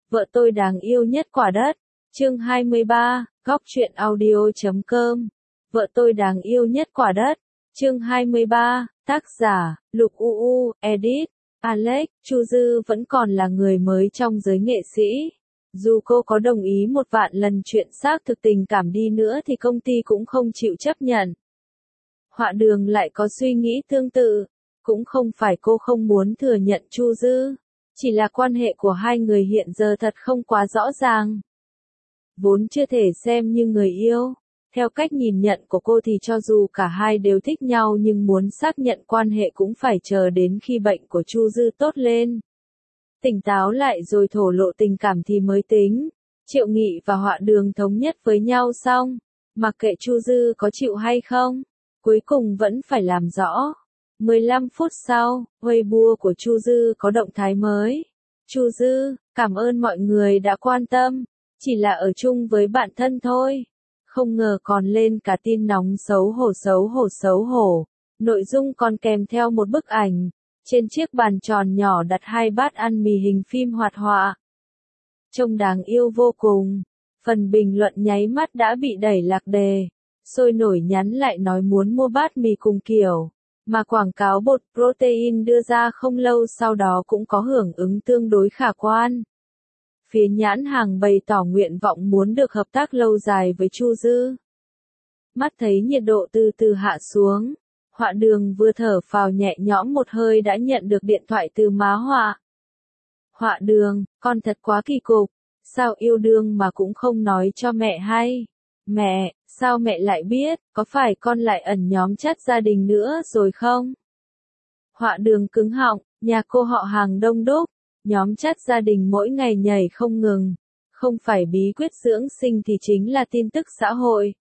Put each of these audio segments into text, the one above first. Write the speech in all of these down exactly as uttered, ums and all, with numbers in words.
Vợ tôi đáng yêu nhất quả đất. Chương hai mươi ba, góc truyện audio chấm com. Vợ tôi đáng yêu nhất quả đất. Chương hai mươi ba, tác giả, Lục u u, edit, Alex. Chu Dư vẫn còn là người mới trong giới nghệ sĩ. Dù cô có đồng ý một vạn lần chuyện xác thực tình cảm đi nữa thì công ty cũng không chịu chấp nhận. Họa Đường lại có suy nghĩ tương tự. Cũng không phải cô không muốn thừa nhận Chu Dư. Chỉ là quan hệ của hai người hiện giờ thật không quá rõ ràng. Vốn chưa thể xem như người yêu. Theo cách nhìn nhận của cô thì cho dù cả hai đều thích nhau nhưng muốn xác nhận quan hệ cũng phải chờ đến khi bệnh của Chu Dư tốt lên. Tỉnh táo lại rồi thổ lộ tình cảm thì mới tính. Triệu Nghị và Họa Đường thống nhất với nhau xong. Mặc kệ Chu Dư có chịu hay không, cuối cùng vẫn phải làm rõ. mười lăm phút sau, Weibo của Chu Dư có động thái mới. Chu Dư, cảm ơn mọi người đã quan tâm. Chỉ là ở chung với bạn thân thôi. Không ngờ còn lên cả tin nóng xấu hổ xấu hổ xấu hổ. Nội dung còn kèm theo một bức ảnh. Trên chiếc bàn tròn nhỏ đặt hai bát ăn mì hình phim hoạt họa. Trông đáng yêu vô cùng. Phần bình luận nháy mắt đã bị đẩy lạc đề. Sôi nổi nhắn lại nói muốn mua bát mì cùng kiểu. Mà quảng cáo bột protein đưa ra không lâu sau đó cũng có hưởng ứng tương đối khả quan. Phía nhãn hàng bày tỏ nguyện vọng muốn được hợp tác lâu dài với Chu Dư. Mắt thấy nhiệt độ từ từ hạ xuống. Họa Đường vừa thở phào nhẹ nhõm một hơi đã nhận được điện thoại từ má Họa. Họa Đường, con thật quá kỳ cục. Sao yêu đương mà cũng không nói cho mẹ hay? Mẹ, sao mẹ lại biết, có phải con lại ẩn nhóm chat gia đình nữa rồi không? Họa Đường cứng họng, nhà cô họ hàng đông đúc, nhóm chat gia đình mỗi ngày nhảy không ngừng. Không phải bí quyết dưỡng sinh thì chính là tin tức xã hội.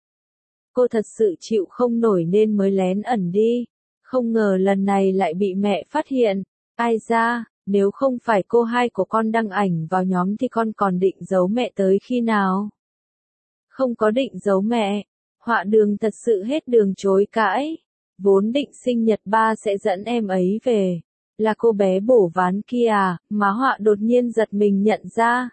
Cô thật sự chịu không nổi nên mới lén ẩn đi. Không ngờ lần này lại bị mẹ phát hiện. Ai ra, nếu không phải cô hai của con đăng ảnh vào nhóm thì con còn định giấu mẹ tới khi nào? Không có định giấu mẹ. Họa Đường thật sự hết đường chối cãi. Vốn định sinh nhật ba sẽ dẫn em ấy về. Là cô bé bổ ván kia à, má Họa đột nhiên giật mình nhận ra.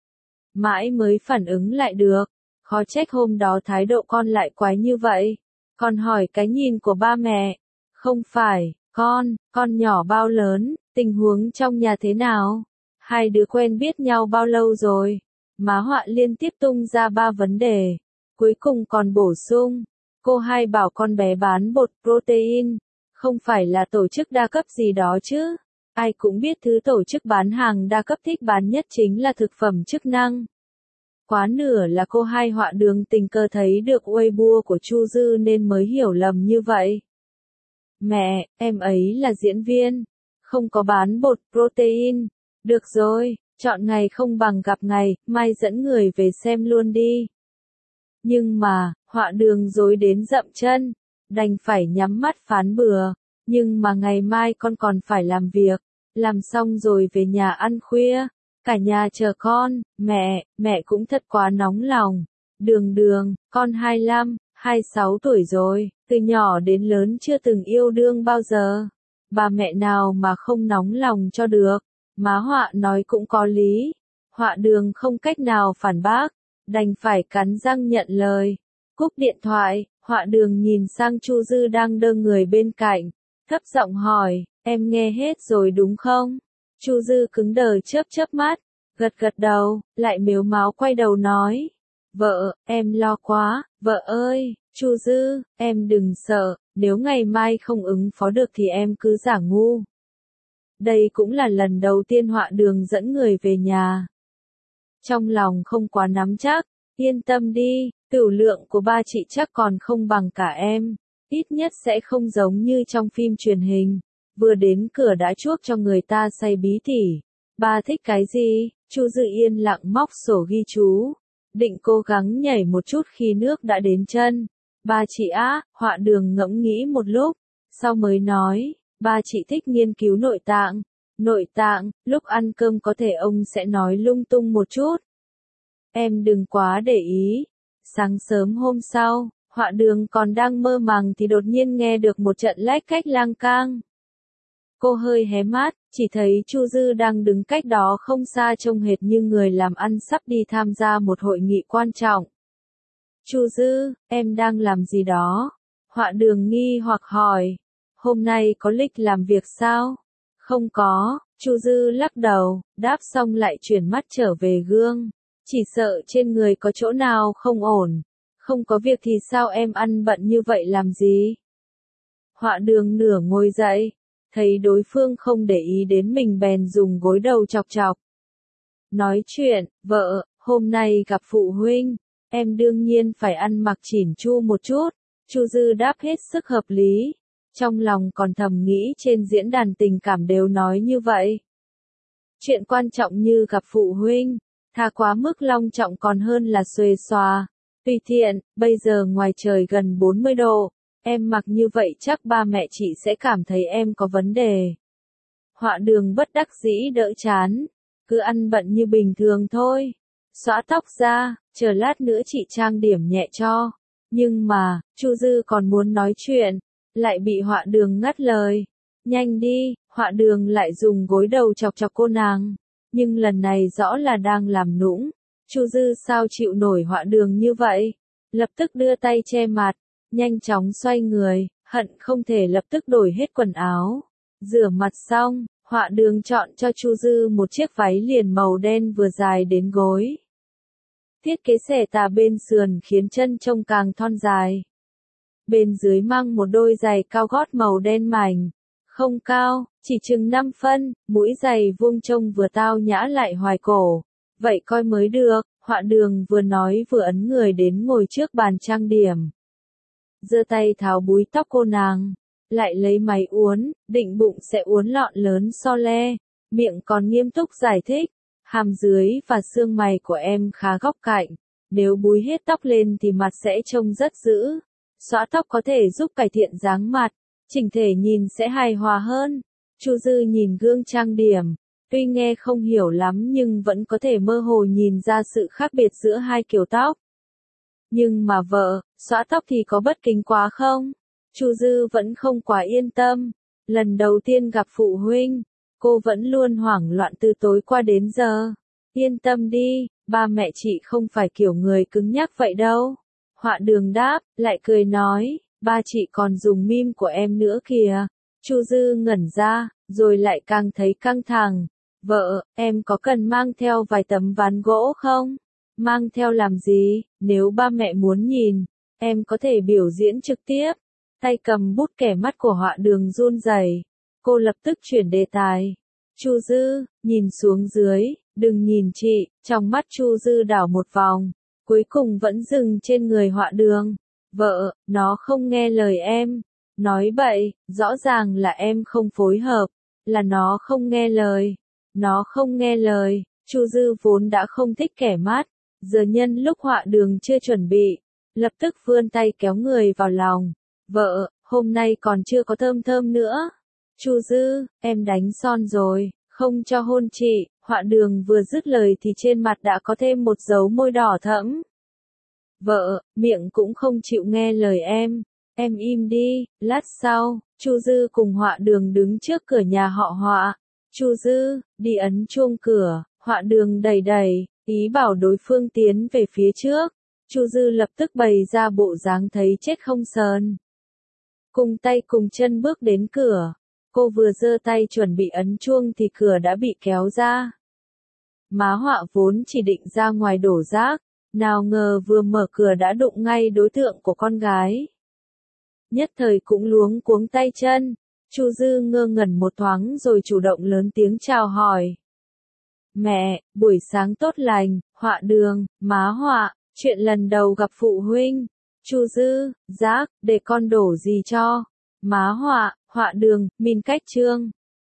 Mãi mới phản ứng lại được. Khó trách hôm đó thái độ con lại quái như vậy. Con hỏi cái nhìn của ba mẹ. Không phải, con, con nhỏ bao lớn, tình huống trong nhà thế nào? Hai đứa quen biết nhau bao lâu rồi? Má Họa liên tiếp tung ra ba vấn đề. Cuối cùng còn bổ sung. Cô hai bảo con bé bán bột protein. Không phải là tổ chức đa cấp gì đó chứ. Ai cũng biết thứ tổ chức bán hàng đa cấp thích bán nhất chính là thực phẩm chức năng. Quá nửa là cô hai Họa Đường tình cờ thấy được Weibo của Chu Dư nên mới hiểu lầm như vậy. Mẹ, em ấy là diễn viên. Không có bán bột protein. Được rồi, chọn ngày không bằng gặp ngày, mai dẫn người về xem luôn đi. Nhưng mà, Họa Đường dối đến dậm chân. Đành phải nhắm mắt phán bừa. Nhưng mà ngày mai con còn phải làm việc. Làm xong rồi về nhà ăn khuya. Cả nhà chờ con, mẹ, mẹ cũng thật quá nóng lòng. Đường Đường, con hai mươi lăm, hai mươi sáu tuổi rồi, từ nhỏ đến lớn chưa từng yêu đương bao giờ. Bà mẹ nào mà không nóng lòng cho được. Má Họa nói cũng có lý. Họa Đường không cách nào phản bác, đành phải cắn răng nhận lời. Cúp điện thoại, Họa Đường nhìn sang Chu Dư đang đơ người bên cạnh, thấp giọng hỏi, em nghe hết rồi đúng không? Chu Dư cứng đờ chớp chớp mắt, gật gật đầu, lại mếu máo quay đầu nói. Vợ, em lo quá, vợ ơi, Chu Dư, em đừng sợ, nếu ngày mai không ứng phó được thì em cứ giả ngu. Đây cũng là lần đầu tiên Họa Đường dẫn người về nhà. Trong lòng không quá nắm chắc, yên tâm đi, tửu lượng của ba chị chắc còn không bằng cả em, ít nhất sẽ không giống như trong phim truyền hình. Vừa đến cửa đã chuốc cho người ta say bí tỉ. Ba thích cái gì? Chu Dư yên lặng móc sổ ghi chú. Định cố gắng nhảy một chút khi nước đã đến chân. Ba chị á, Họa Đường ngẫm nghĩ một lúc. Sau mới nói, ba chị thích nghiên cứu nội tạng. Nội tạng, lúc ăn cơm có thể ông sẽ nói lung tung một chút. Em đừng quá để ý. Sáng sớm hôm sau, Họa Đường còn đang mơ màng thì đột nhiên nghe được một trận lách cách lang cang. Cô hơi hé mắt, chỉ thấy Chu Dư đang đứng cách đó không xa trông hệt như người làm ăn sắp đi tham gia một hội nghị quan trọng. Chu Dư, em đang làm gì đó? Họa Đường nghi hoặc hỏi. Hôm nay có lịch làm việc sao? Không có, Chu Dư lắc đầu, đáp xong lại chuyển mắt trở về gương. Chỉ sợ trên người có chỗ nào không ổn. Không có việc thì sao em ăn bận như vậy làm gì? Họa Đường nửa ngồi dậy, thấy đối phương không để ý đến mình bèn dùng gối đầu chọc chọc. Nói chuyện, vợ, hôm nay gặp phụ huynh, em đương nhiên phải ăn mặc chỉn chu một chút. Chu Dư đáp hết sức hợp lý, trong lòng còn thầm nghĩ trên diễn đàn tình cảm đều nói như vậy. Chuyện quan trọng như gặp phụ huynh, thà quá mức long trọng còn hơn là xuề xòa. Tùy tiện, bây giờ ngoài trời gần bốn mươi độ, em mặc như vậy chắc ba mẹ chị sẽ cảm thấy em có vấn đề. Họa Đường bất đắc dĩ đỡ chán, cứ ăn bận như bình thường thôi. Xõa tóc ra, chờ lát nữa chị trang điểm nhẹ cho. Nhưng mà, Chu Dư còn muốn nói chuyện, lại bị Họa Đường ngắt lời. Nhanh đi, Họa Đường lại dùng gối đầu chọc chọc cô nàng. Nhưng lần này rõ là đang làm nũng. Chu Dư sao chịu nổi Họa Đường như vậy? Lập tức đưa tay che mặt, nhanh chóng xoay người, hận không thể lập tức đổi hết quần áo. Rửa mặt xong, Họa Đường chọn cho Chu Dư một chiếc váy liền màu đen vừa dài đến gối. Thiết kế xẻ tà bên sườn khiến chân trông càng thon dài. Bên dưới mang một đôi giày cao gót màu đen mảnh. Không cao, chỉ chừng năm phân, mũi giày vuông trông vừa tao nhã lại hoài cổ. Vậy coi mới được, Họa Đường vừa nói vừa ấn người đến ngồi trước bàn trang điểm. Giơ tay tháo búi tóc cô nàng, lại lấy máy uốn, định bụng sẽ uốn lọn lớn so le, miệng còn nghiêm túc giải thích. Hàm dưới và xương mày của em khá góc cạnh, nếu búi hết tóc lên thì mặt sẽ trông rất dữ. Xõa tóc có thể giúp cải thiện dáng mặt, chỉnh thể nhìn sẽ hài hòa hơn. Chu Dư nhìn gương trang điểm, tuy nghe không hiểu lắm nhưng vẫn có thể mơ hồ nhìn ra sự khác biệt giữa hai kiểu tóc. Nhưng mà vợ, xõa tóc thì có bất kính quá không? Chu Dư vẫn không quá yên tâm. Lần đầu tiên gặp phụ huynh, cô vẫn luôn hoảng loạn từ tối qua đến giờ. Yên tâm đi, ba mẹ chị không phải kiểu người cứng nhắc vậy đâu. Họa Đường đáp, lại cười nói, ba chị còn dùng meme của em nữa kìa. Chu Dư ngẩn ra, rồi lại càng thấy căng thẳng. Vợ, em có cần mang theo vài tấm ván gỗ không? Mang theo làm gì? Nếu ba mẹ muốn nhìn, em có thể biểu diễn trực tiếp. Tay cầm bút kẻ mắt của Họa Đường run rẩy. Cô lập tức chuyển đề tài. Chu Dư, nhìn xuống dưới, đừng nhìn chị. Trong mắt Chu Dư đảo một vòng, cuối cùng vẫn dừng trên người Họa Đường. Vợ, nó không nghe lời em. Nói bậy, rõ ràng là em không phối hợp, là nó không nghe lời. Nó không nghe lời. Chu Dư vốn đã không thích kẻ mắt, giờ nhân lúc Họa Đường chưa chuẩn bị, lập tức vươn tay kéo người vào lòng. Vợ, hôm nay còn chưa có thơm thơm nữa. Chu Dư, em đánh son rồi, không cho hôn chị. Họa Đường vừa dứt lời thì trên mặt đã có thêm một dấu môi đỏ thẫm. Vợ, miệng cũng không chịu nghe lời em. Em im đi. Lát sau, Chu Dư cùng Họa Đường đứng trước cửa nhà họ Họa. Chu Dư, đi ấn chuông cửa. Họa Đường đẩy đẩy, ý bảo đối phương tiến về phía trước. Chu Dư lập tức bày ra bộ dáng thấy chết không sờn. Cùng tay cùng chân bước đến cửa. Cô vừa giơ tay chuẩn bị ấn chuông thì cửa đã bị kéo ra. Má Họa vốn chỉ định ra ngoài đổ rác, nào ngờ vừa mở cửa đã đụng ngay đối tượng của con gái. Nhất thời cũng luống cuống tay chân. Chu Dư ngơ ngẩn một thoáng rồi chủ động lớn tiếng chào hỏi. Mẹ, buổi sáng tốt lành. Họa Đường, má Họa, chuyện lần đầu gặp phụ huynh. Chu Dư, rác, để con đổ gì cho? Má Họa, Họa Đường, min cách trương.